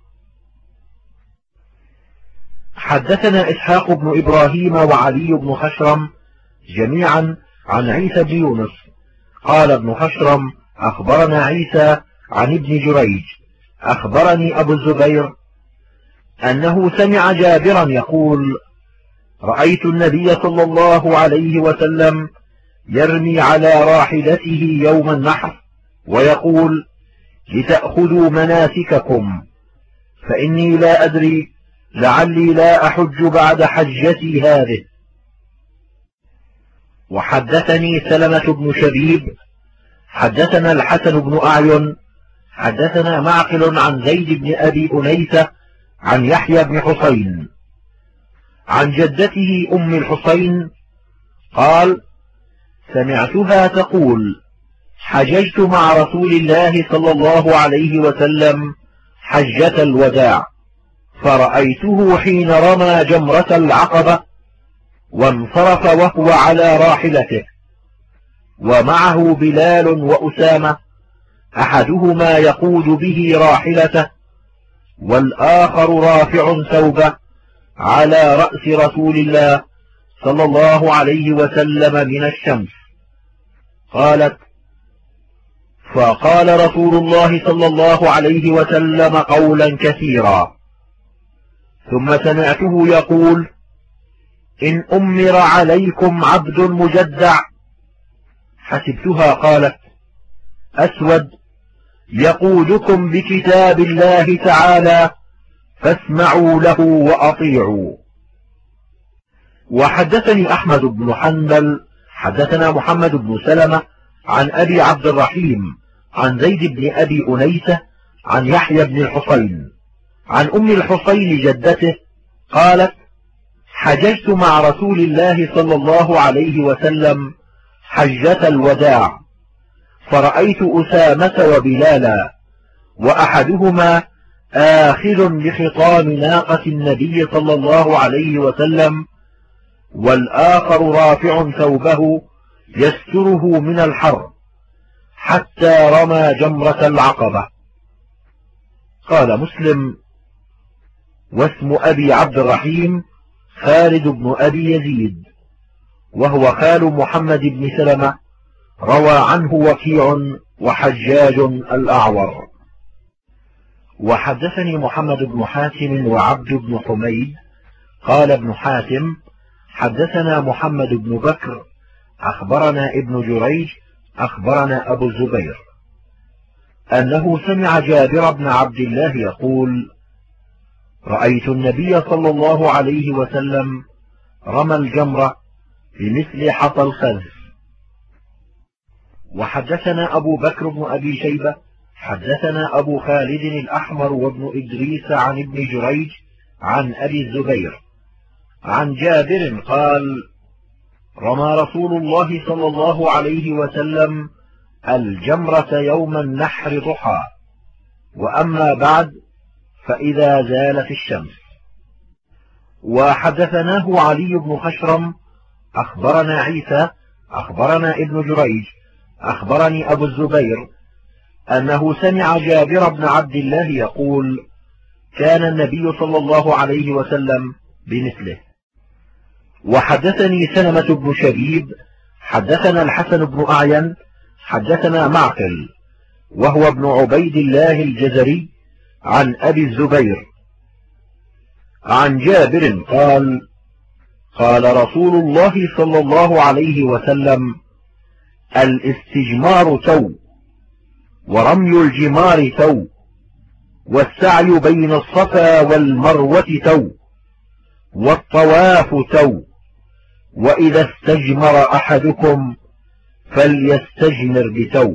حدثنا إسحاق بن إبراهيم وعلي بن خشرم جميعا عن عيسى بن يونس قال ابن خشرم: أخبرنا عيسى عن ابن جريج أخبرني أبو الزبير أنه سمع جابرا يقول: رأيت النبي صلى الله عليه وسلم يرمي على راحلته يوم النحر ويقول: لتأخذوا مناسككم، فإني لا أدري لعلي لا أحج بعد حجتي هذه. وحدثني سلمة بن شبيب حدثنا الحسن بن أعين حدثنا معقل عن زيد بن أبي أنيسة عن يحيى بن حسين عن جدته أم الحسين قال: سمعتها تقول: حججت مع رسول الله صلى الله عليه وسلم حجة الوداع، فرأيته حين رمى جمرة العقبة وانصرف وهو على راحلته، ومعه بلال وأسامة أحدهما يقود به راحلته والآخر رافع ثوبه على رأس رسول الله صلى الله عليه وسلم من الشمس. قالت: فقال رسول الله صلى الله عليه وسلم قولا كثيرا، ثم سمعته يقول: إن أمر عليكم عبد مجدع. حسبتها قالت: أسود يقودكم بكتاب الله تعالى فاسمعوا له وأطيعوا. وحدثني أحمد بن حنبل حدثنا محمد بن سلمة عن أبي عبد الرحيم عن زيد بن أبي أنيسة عن يحيى بن الحسين عن أم الحسين جدته قالت: حججت مع رسول الله صلى الله عليه وسلم حجة الوداع، فرأيت أسامة وبلالا، وأحدهما آخذ بخطام ناقة النبي صلى الله عليه وسلم، والآخر رافع ثوبه يستره من الحر، حتى رمى جمرة العقبة. قال مسلم: واسم أبي عبد الرحيم خالد بن أبي يزيد، وهو خال محمد بن سلمة، روى عنه وكيع وحجاج الأعور. وحدثني محمد بن حاتم وعبد بن حميد قال ابن حاتم: حدثنا محمد بن بكر أخبرنا ابن جريج أخبرنا أبو الزبير أنه سمع جابر بن عبد الله يقول: رأيت النبي صلى الله عليه وسلم رمى الجمرة بمثل حصى الخذف. وحدثنا أبو بكر بن أبي شيبة حدثنا أبو خالد الأحمر وابن إدريس عن ابن جريج عن أبي الزبير عن جابر قال: رمى رسول الله صلى الله عليه وسلم الجمرة يوم النحر ضحى، وأما بعد فإذا زالت الشمس. وحدثناه علي بن خشرم أخبرنا عيسى أخبرنا ابن جريج أخبرني أبو الزبير أنه سمع جابر بن عبد الله يقول: كان النبي صلى الله عليه وسلم بمثله. وحدثني سلمة بن شبيب حدثنا الحسن بن أعين حدثنا معقل وهو ابن عبيد الله الجزري عن أبي الزبير عن جابر قال: قال رسول الله صلى الله عليه وسلم: الاستجمار تو، ورمي الجمار تو، والسعي بين الصفا والمروة تو، والطواف تو، وإذا استجمر أحدكم فليستجمر بتو.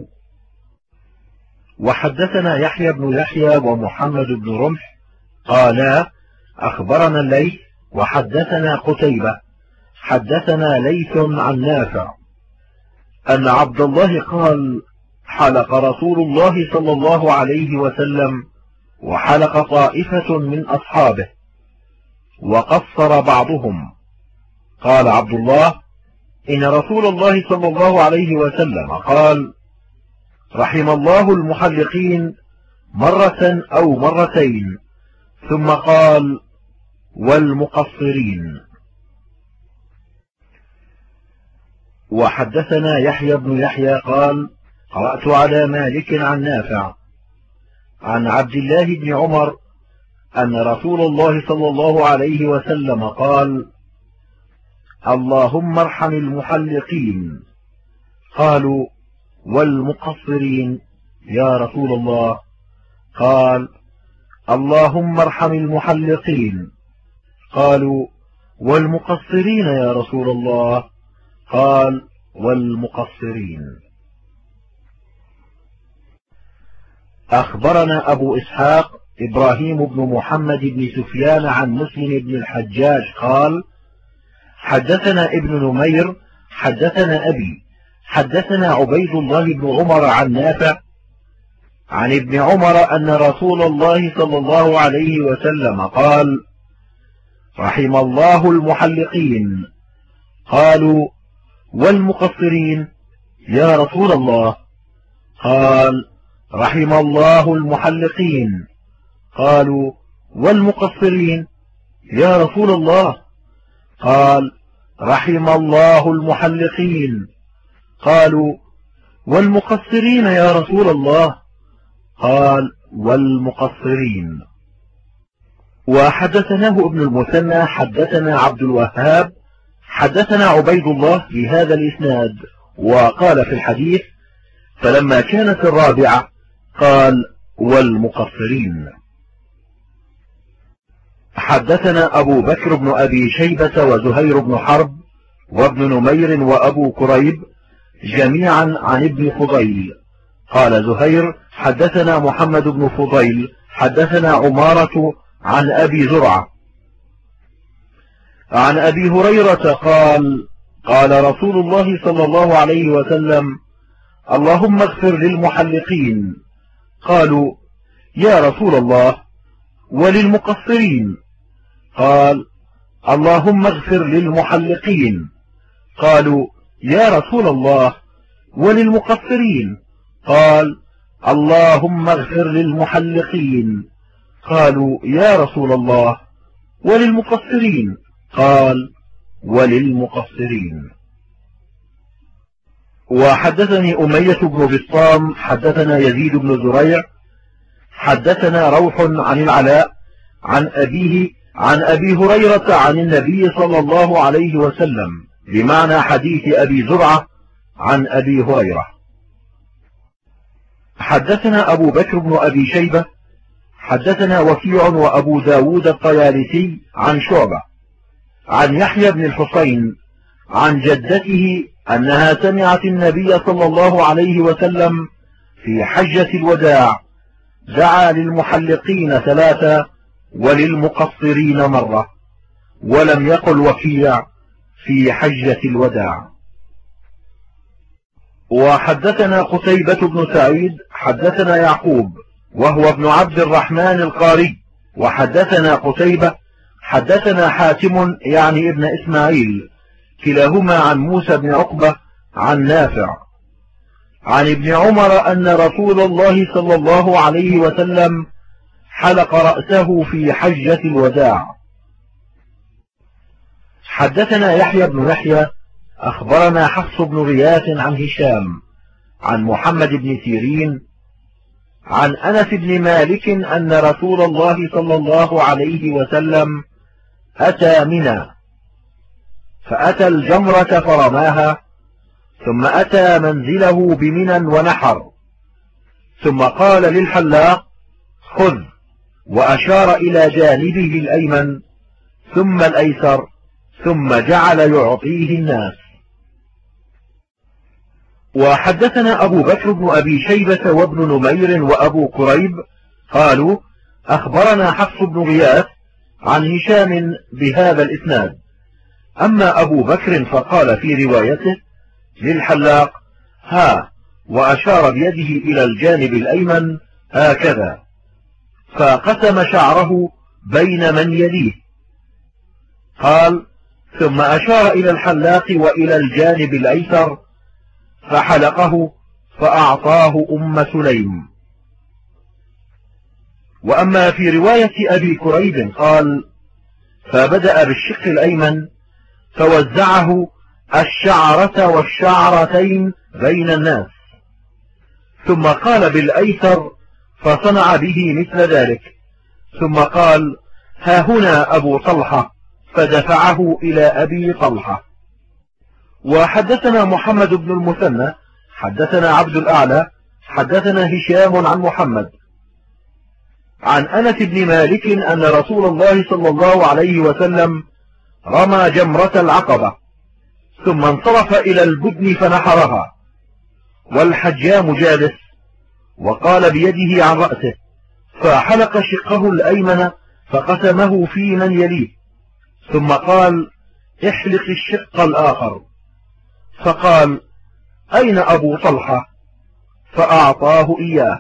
وحدثنا يحيى بن يحيى ومحمد بن رمح قالا: أخبرنا الليث وحدثنا قتيبة حدثنا ليث عن نافع أن عبد الله قال: حلق رسول الله صلى الله عليه وسلم وحلق طائفة من أصحابه وقصر بعضهم. قال عبد الله: إن رسول الله صلى الله عليه وسلم قال: رحم الله المحلقين مرة أو مرتين، ثم قال: والمقصرين. وحدثنا يحيى بن يحيى قال: قرأت على مالك عن نافع عن عبد الله بن عمر أن رسول الله صلى الله عليه وسلم قال: اللهم ارحم المحلقين. قالوا: والمقصرين يا رسول الله؟ قال: اللهم ارحم المحلقين. قالوا: والمقصرين يا رسول الله؟ قال: والمقصرين. أخبرنا أبو إسحاق إبراهيم بن محمد بن سفيان عن مسلم بن الحجاج قال: حدثنا ابن نمير حدثنا أبي حدثنا عبيد الله بن عمر عن نافع عن ابن عمر أن رسول الله صلى الله عليه وسلم قال: رحم الله المحلقين. قالوا: والمقصرين يا رسول الله؟ قال: رحم الله المحلقين. قالوا: والمقصرين يا رسول الله؟ قال: رحم الله المحلقين. قالوا: والمقصرين يا رسول الله؟ قال: والمقصرين. وحدثناه ابن المثنى حدثنا عبد الوهاب حدثنا عبيد الله بهذا الإسناد، وقال في الحديث: فلما كانت الرابعة قال: والمقصرين. حدثنا أبو بكر بن أبي شيبة وزهير بن حرب وابن نمير وأبو كريب جميعا عن ابن فضيل. قال زهير: حدثنا محمد بن فضيل حدثنا عمارة عن أبي زرعة عن أبي هريرة قال: قال رسول الله صلى الله عليه وسلم: اللهم اغفر للمحلقين. قالوا: يا رسول الله، وللمقصرين؟ قال: اللهم اغفر للمحلقين. قالوا: يا رسول الله، وللمقصرين؟ قال: اللهم اغفر للمحلقين. قالوا: يا رسول الله، وللمقصرين؟ قال: وللمقصرين. وحدثني أمية بن بسطام حدثنا يزيد بن زريع حدثنا روح عن العلاء عن أبيه عن أبي هريرة عن النبي صلى الله عليه وسلم بمعنى حديث أبي زرعة عن أبي هريرة. حدثنا أبو بكر بن أبي شيبة حدثنا وكيع وأبو داود الطيالسي عن شعبة عن يحيى بن الحسين عن جدته أنها سمعت النبي صلى الله عليه وسلم في حجة الوداع دعا للمحلقين 3 وللمقصرين مرة، ولم يقل وكيع في حجة الوداع. وحدثنا قتيبة بن سعيد حدثنا يعقوب وهو ابن عبد الرحمن القاري وحدثنا قتيبة حدثنا حاتم يعني ابن إسماعيل كلاهما عن موسى بن عقبة عن نافع عن ابن عمر أن رسول الله صلى الله عليه وسلم حلق رأسه في حجة الوداع. حدثنا يحيى بن يحيى أخبرنا حفص بن غياث عن هشام عن محمد بن سيرين عن أنس بن مالك أن رسول الله صلى الله عليه وسلم أتى منى فأتى الجمرة فرماها، ثم أتى منزله بمنى ونحر، ثم قال للحلاق: خذ، وأشار إلى جانبه الأيمن ثم الأيسر، ثم جعل يعطيه الناس. وحدثنا أبو بكر بن أبي شيبة وابن نمير وأبو كريب قالوا: أخبرنا حفص بن غياث عن هشام بهذا الإسناد. أما أبو بكر فقال في روايته للحلاق: ها، وأشار بيده إلى الجانب الأيمن هكذا، فقسم شعره بين من يليه. قال: ثم أشار إلى الحلاق وإلى الجانب الأيسر فحلقه فأعطاه أم سليم. وأما في رواية أبي كريب قال: فبدأ بالشق الأيمن فوزعه الشعرة والشعرتين بين الناس، ثم قال بالأيسر فصنع به مثل ذلك، ثم قال: ها هنا أبو طلحة، فدفعه إلى أبي طلحة. وحدثنا محمد بن المثنى حدثنا عبد الأعلى حدثنا هشام عن محمد عن أنس بن مالك أن رسول الله صلى الله عليه وسلم رمى جمرة العقبة، ثم انصرف إلى البدن فنحرها، والحجام جالس، وقال بيده عن رأسه، فحلق شقه الأيمن فقسمه في من يليه، ثم قال: احلق الشق الآخر، فقال: أين أبو طلحة؟ فأعطاه إياه.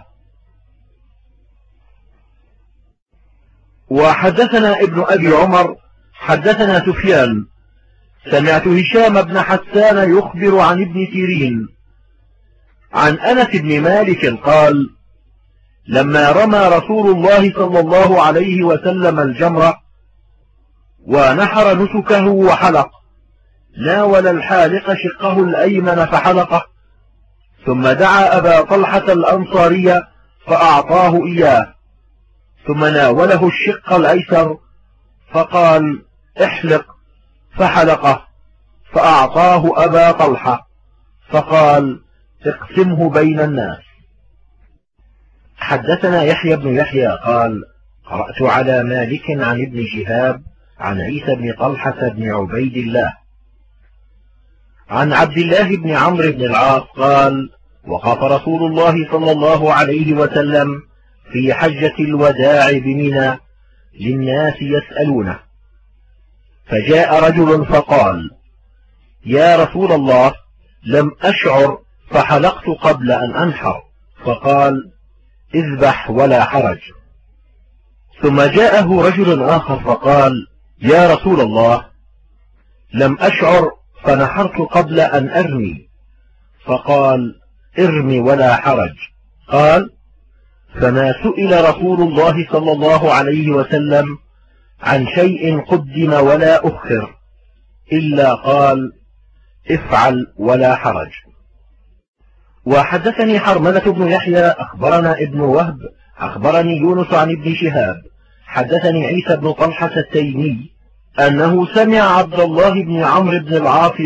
وحدثنا ابن أبي عمر حدثنا سفيان سمعت هشام بن حسان يخبر عن ابن سيرين عن أنس بن مالك قال: لما رمى رسول الله صلى الله عليه وسلم الجمرة ونحر نسكه وحلق، ناول الحالق شقه الأيمن فحلقه، ثم دعا أبا طلحة الأنصاري فأعطاه إياه، ثم ناوله الشق الأيسر فقال: احلق، فحلقه، فأعطاه أبا طلحة فقال: اقسمه بين الناس. حدثنا يحيى بن يحيى قال: قرأت على مالك عن ابن شهاب عن عيسى بن طلحة بن عبيد الله عن عبد الله بن عمرو بن العاص قال: وقف رسول الله صلى الله عليه وسلم في حجة الوداع بمنى للناس يسألونه، فجاء رجل فقال: يا رسول الله، لم أشعر فحلقت قبل أن أنحر. فقال: اذبح ولا حرج. ثم جاءه رجل آخر فقال: يا رسول الله، لم أشعر فنحرت قبل أن أرمي. فقال: ارمي ولا حرج. قال: فما سئل رسول الله صلى الله عليه وسلم عن شيء قدم ولا أخر إلا قال: افعل ولا حرج. وحدثني حرملة بن يحيى أخبرنا ابن وهب أخبرني يونس عن ابن شهاب حدثني عيسى بن طلحة التيمي أنه سمع عبد الله بن عمرو بن العاص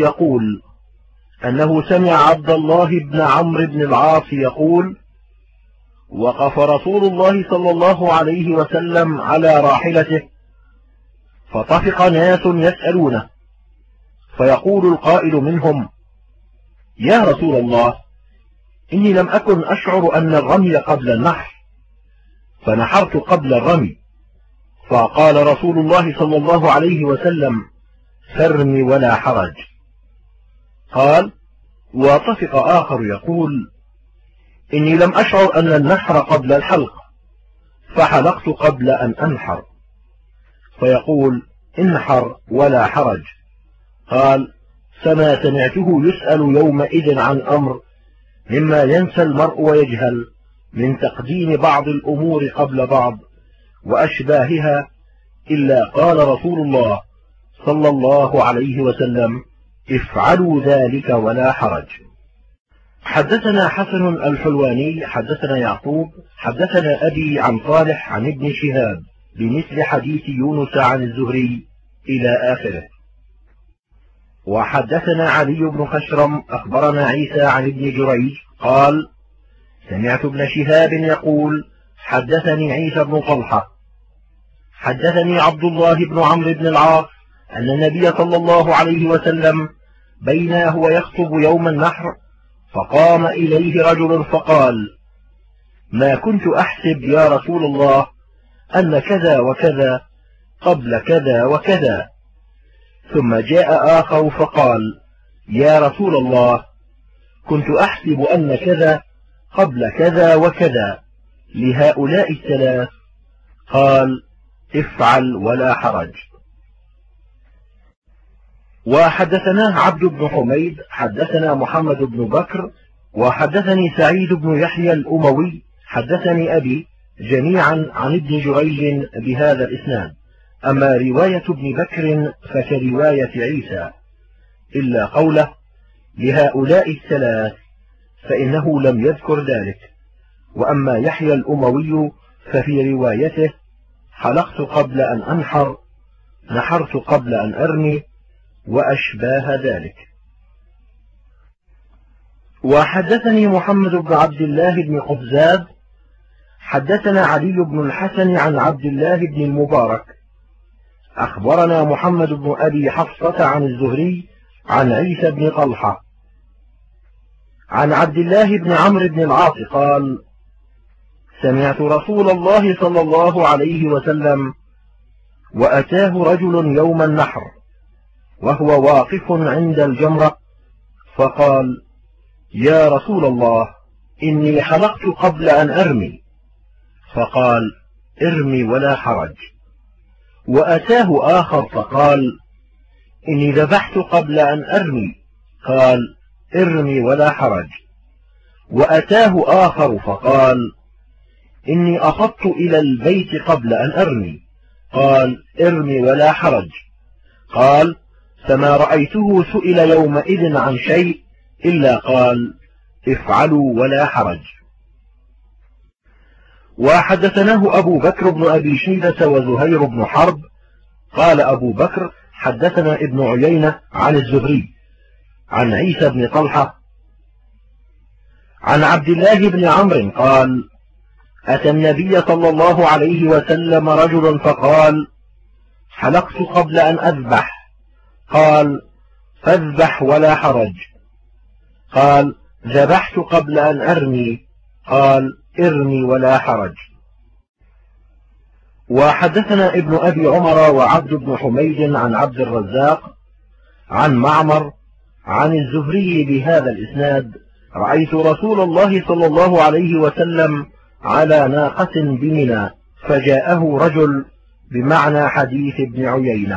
يقول: وقف رسول الله صلى الله عليه وسلم على راحلته، فطفق ناس يسألونه، فيقول القائل منهم: يا رسول الله، إني لم أكن أشعر أن الرمي قبل النحر، فنحرت قبل الرمي. فقال رسول الله صلى الله عليه وسلم: فارمي ولا حرج. قال: وطفق آخر يقول: إني لم أشعر أن النحر قبل الحلق، فحلقت قبل أن أنحر. فيقول: انحر ولا حرج. قال: فما سمعته يسأل يومئذ عن أمر مما ينسى المرء ويجهل من تقديم بعض الأمور قبل بعض وأشباهها، إلا قال رسول الله صلى الله عليه وسلم: افعلوا ذلك ولا حرج. حدثنا حسن الحلواني حدثنا يعقوب حدثنا أبي عن صالح عن ابن شهاب بمثل حديث يونس عن الزهري إلى آخره. وحدثنا علي بن خشرم أخبرنا عيسى عن ابن جريج قال: سمعت ابن شهاب يقول: حدثني عيسى بن طلحة حدثني عبد الله بن عمرو بن العاص أن النبي صلى الله عليه وسلم بينا هو يخطب يوم النحر، فقام إليه رجل فقال: ما كنت أحسب يا رسول الله أن كذا وكذا قبل كذا وكذا. ثم جاء آخر فقال: يا رسول الله، كنت أحسب أن كذا قبل كذا وكذا لهؤلاء الثلاث. قال: افعل ولا حرج. وحدثناه عبد بن حميد حدثنا محمد بن بكر وحدثني سعيد بن يحيى الأموي حدثني أبي جميعا عن ابن جريج بهذا الإسناد. أما رواية ابن بكر فكرواية عيسى، إلا قوله لهؤلاء الثلاث فإنه لم يذكر ذلك. وأما يحيى الأموي ففي روايته: حلقت قبل أن أنحر، نحرت قبل أن أرمي، وأشباه ذلك. وحدثني محمد بن عبد الله بن قفزاد حدثنا علي بن الحسن عن عبد الله بن المبارك أخبرنا محمد بن أبي حفصة عن الزهري عن عيسى بن طلحة عن عبد الله بن عمرو بن العاص قال: سمعت رسول الله صلى الله عليه وسلم وأتاه رجل يوم النحر وهو واقف عند الجمرة، فقال: يا رسول الله، إني حلقت قبل أن أرمي. فقال: ارمي ولا حرج. وأتاه آخر فقال: إني ذبحت قبل أن أرمي. قال: ارمي ولا حرج. وأتاه آخر فقال: إني أفضت إلى البيت قبل أن أرمي. قال: ارمي ولا حرج. قال: فما رأيته سئل يومئذ عن شيء إلا قال: افعلوا ولا حرج. وحدثناه أبو بكر بن أبي شيبة وزهير بن حرب قال أبو بكر: حدثنا ابن عيينة عن الزهري عن عيسى بن طلحة عن عبد الله بن عمرو قال: أتى النبي صلى الله عليه وسلم رجل فقال: حلقت قبل أن أذبح. قال: فاذبح ولا حرج. قال: ذبحت قبل أن أرمي. قال: ارمي ولا حرج. وحدثنا ابن أبي عمر وعبد بن حميد عن عبد الرزاق عن معمر عن الزهري بهذا الإسناد: رأيت رسول الله صلى الله عليه وسلم على ناقة بمنى، فجاءه رجل، بمعنى حديث ابن عيينة.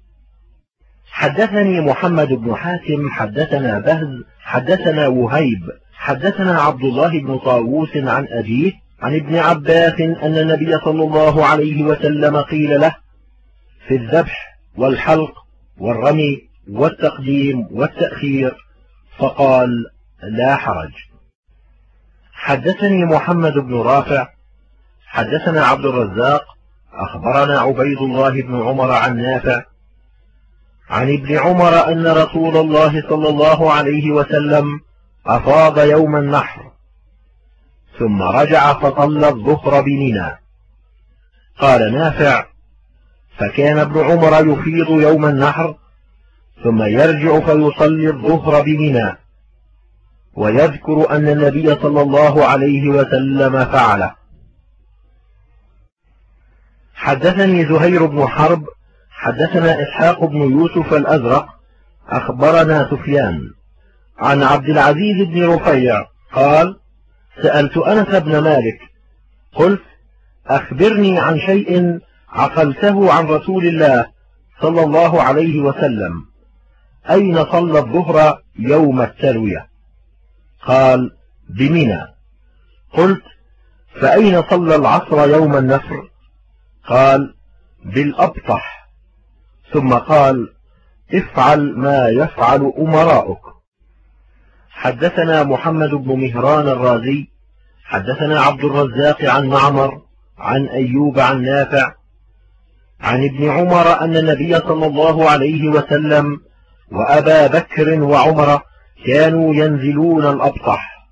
حدثني محمد بن حاتم حدثنا بهز حدثنا وهيب حدثنا عبد الله بن طاووس عن أبيه عن ابن عباس أن النبي صلى الله عليه وسلم قيل له في الذبح والحلق والرمي والتقديم والتأخير، فقال: لا حرج. حدثني محمد بن رافع حدثنا عبد الرزاق أخبرنا عبيد الله بن عمر عن نافع عن ابن عمر أن رسول الله صلى الله عليه وسلم أفاض يوم النحر ثم رجع فصلى الظهر بمنى. قال نافع: فكان ابن عمر يفيض يوم النحر ثم يرجع فيصلي الظهر بمنى، ويذكر أن النبي صلى الله عليه وسلم فعله. حدثني زهير بن حرب حدثنا إسحاق بن يوسف الأزرق أخبرنا سفيان عن عبد العزيز بن رفيع قال: سألت أنس بن مالك قلت: أخبرني عن شيء عقلته عن رسول الله صلى الله عليه وسلم، أين صلى الظهر يوم التروية؟ قال: بمنى. قلت: فأين صلى العصر يوم النفر؟ قال: بالأبطح. ثم قال: افعل ما يفعل أمراؤك. حدثنا محمد بن مهران الرازي حدثنا عبد الرزاق عن معمر عن أيوب عن نافع عن ابن عمر أن النبي صلى الله عليه وسلم وأبا بكر وعمر كانوا ينزلون الأبطح.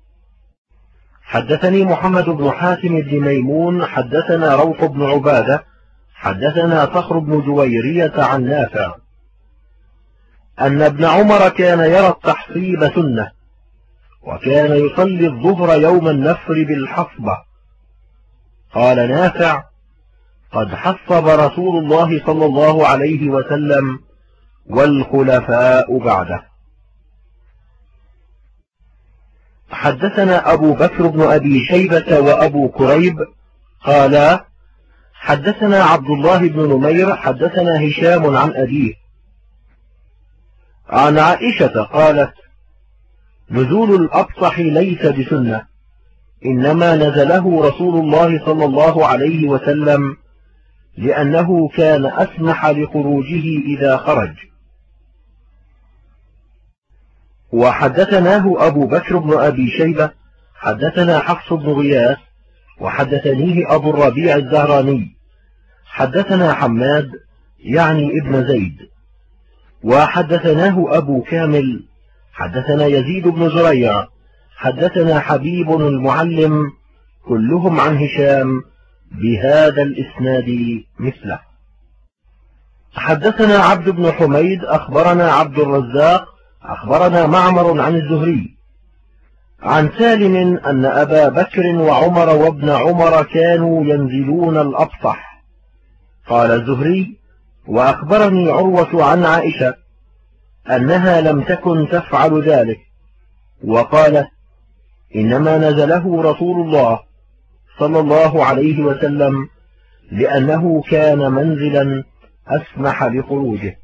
حدثني محمد بن حاتم بن ميمون حدثنا روح بن عبادة حدثنا صخر بن جويرية عن نافع أن ابن عمر كان يرى التحصيب سنة، وكان يصلي الظهر يوم النفر بالحصبة. قال نافع: قد حصب رسول الله صلى الله عليه وسلم والخلفاء بعده. حدثنا أبو بكر بن أبي شيبة وأبو كريب قالا: حدثنا عبد الله بن نمير حدثنا هشام عن أبيه عن عائشة قالت: نزول الأبطح ليس بسنة، إنما نزله رسول الله صلى الله عليه وسلم لأنه كان أسمح لخروجه إذا خرج. وحدثناه أبو بكر بن أبي شيبة حدثنا حفص بن غياث وحدثنيه أبو الربيع الزهراني حدثنا حماد يعني ابن زيد وحدثناه أبو كامل حدثنا يزيد بن زريع حدثنا حبيب المعلم كلهم عن هشام بهذا الإسناد مثله. حدثنا عبد بن حميد أخبرنا عبد الرزاق أخبرنا معمر عن الزهري عن سالم أن أبا بكر وعمر وابن عمر كانوا ينزلون الأبطح. قال الزهري: وأخبرني عروة عن عائشة أنها لم تكن تفعل ذلك، وقالت: إنما نزله رسول الله صلى الله عليه وسلم لأنه كان منزلا أسمح بخروجه.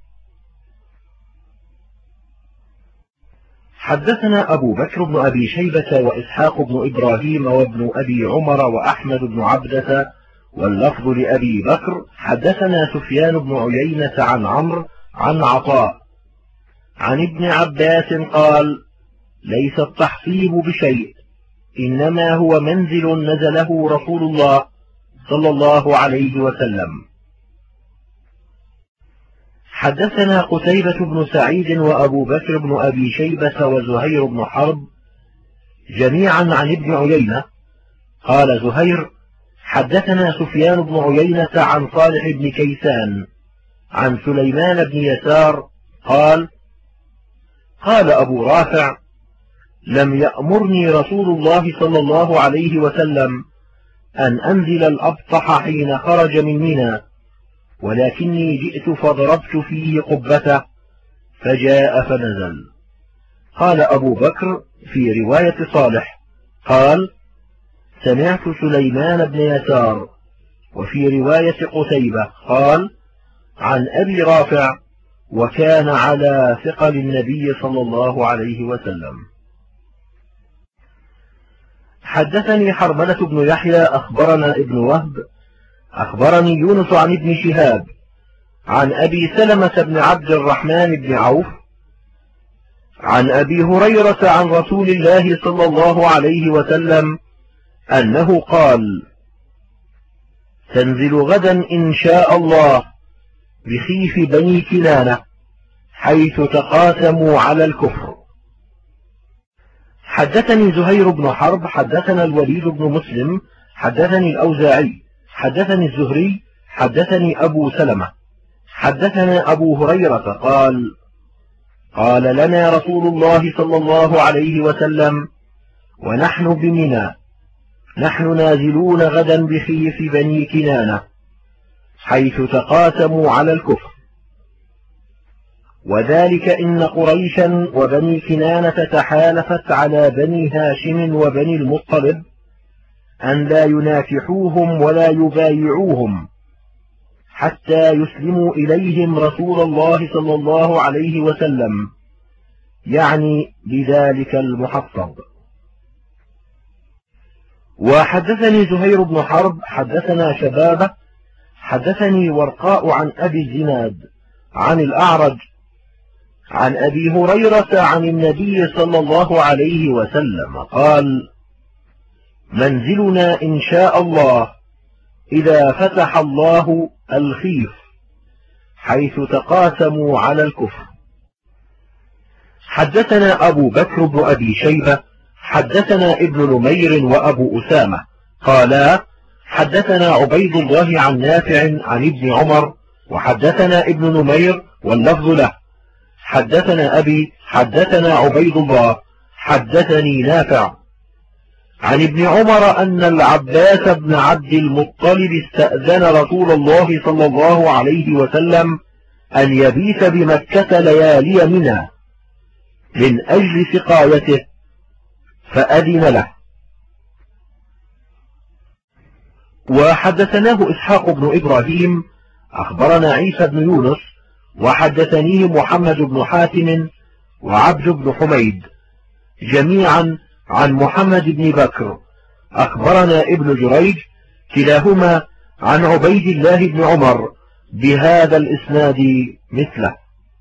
حدثنا أبو بكر بن أبي شيبة وإسحاق بن إبراهيم وابن أبي عمر وأحمد بن عبدة واللفظ لأبي بكر حدثنا سفيان بن عيينة عن عمرو عن عطاء عن ابن عباس قال: ليس التحصيب بشيء، إنما هو منزل نزله رسول الله صلى الله عليه وسلم. حدثنا قتيبة بن سعيد وأبو بكر بن أبي شيبة وزهير بن حرب جميعا عن ابن عيينة. قال زهير: حدثنا سفيان بن عيينة عن صالح بن كيسان عن سليمان بن يسار قال: قال أبو رافع: لم يأمرني رسول الله صلى الله عليه وسلم أن أنزل الأبطح حين خرج من منى، ولكني جئت فضربت فيه قبته فجاء فنزل. قال أبو بكر في رواية صالح قال: سمعت سليمان بن يسار. وفي رواية قتيبة قال: عن أبي رافع: وكان على ثقل النبي صلى الله عليه وسلم. حدثني حرملة بن يحيى أخبرنا ابن وهب أخبرني يونس عن ابن شهاب عن أبي سلمة بن عبد الرحمن بن عوف عن أبي هريرة عن رسول الله صلى الله عليه وسلم أنه قال: تنزل غدا إن شاء الله بخيف بني كنانة حيث تقاسموا على الكفر. حدثني زهير بن حرب حدثنا الوليد بن مسلم حدثني الأوزاعي حدثني الزهري حدثني أبو سلمة حدثنا أبو هريرة قال: قال لنا رسول الله صلى الله عليه وسلم ونحن بمنى: نحن نازلون غدا بخيف بني كنانة حيث تقاسموا على الكفر، وذلك إن قريشا وبني كنانة تحالفت على بني هاشم وبني المطلب أن لا يناكحوهم ولا يبايعوهم حتى يسلموا إليهم رسول الله صلى الله عليه وسلم، يعني بذلك المحفظ. وحدثني زهير بن حرب حدثنا شبابة حدثني ورقاء عن أبي الزناد عن الأعرج عن أبي هريرة عن النبي صلى الله عليه وسلم قال: منزلنا إن شاء الله إذا فتح الله الخيف حيث تقاسموا على الكفر. حدثنا أبو بكر بن أبي شيبة حدثنا ابن نمير وأبو أسامة قالا: حدثنا عبيد الله عن نافع عن ابن عمر، وحدثنا ابن نمير واللفظ له: حدثنا أبي حدثنا عبيد الله حدثني نافع عن ابن عمر أن العباس بن عبد المطلب استأذن رسول الله صلى الله عليه وسلم أن يبيت بمكة ليالي منى من أجل سقايته فأذن له. وحدثناه إسحاق بن إبراهيم أخبرنا عيسى بن يونس وحدثنيه محمد بن حاتم وعبد بن حميد جميعا عن محمد بن بكر أخبرنا ابن جريج كلاهما عن عبيد الله بن عمر بهذا الإسناد مثله.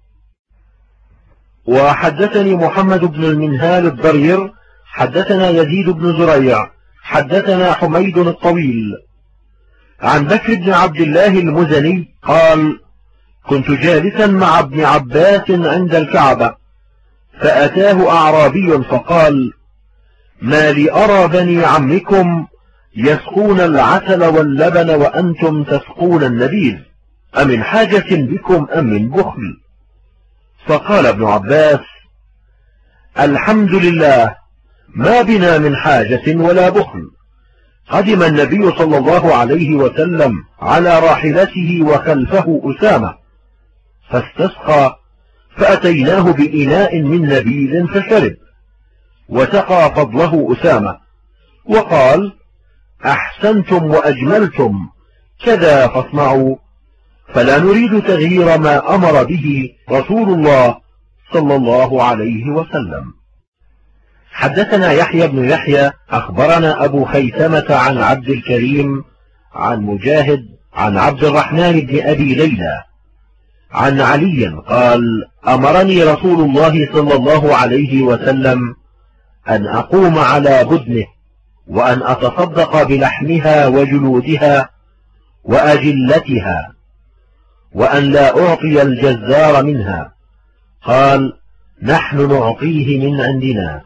وحدثني محمد بن المنهال الضرير حدثنا يزيد بن زريع حدثنا حميد الطويل عن بكر بن عبد الله المزني قال: كنت جالسا مع ابن عباس عند الكعبة فأتاه أعرابي فقال: ما لي أرى بني عمكم يسقون العسل واللبن وأنتم تسقون النبيذ، أمن حاجة بكم أم من بخل؟ فقال ابن عباس: الحمد لله، ما بنا من حاجة ولا بخل. قدم النبي صلى الله عليه وسلم على راحلته وخلفه أسامة فاستسقى، فأتيناه بإناء من نبيذ فشرب، وسقى فضله أسامة وقال: أحسنتم وأجملتم، كذا فاصنعوا، فلا نريد تغيير ما أمر به رسول الله صلى الله عليه وسلم. حدثنا يحيى بن يحيى أخبرنا أبو خيثمة عن عبد الكريم عن مجاهد عن عبد الرحمن بن أبي ليلى عن علي قال: أمرني رسول الله صلى الله عليه وسلم أن أقوم على بدنه وأن أتصدق بلحمها وجلودها وأجلتها، وأن لا أعطي الجزار منها. قال: نحن نعطيه من عندنا.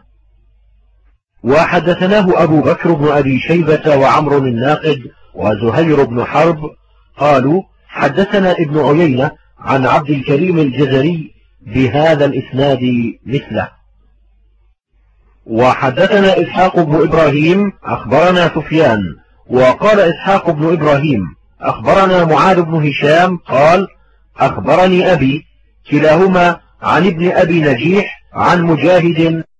وحدثناه أبو بكر بن أبي شيبة وعمر الناقد وزهير بن حرب قالوا: حدثنا ابن عيينة عن عبد الكريم الجزري بهذا الإسناد مثله. وحدثنا إسحاق بن إبراهيم أخبرنا سفيان وقال إسحاق بن إبراهيم أخبرنا معاذ بن هشام قال أخبرني أبي، كلاهما عن ابن أبي نجيح عن مجاهد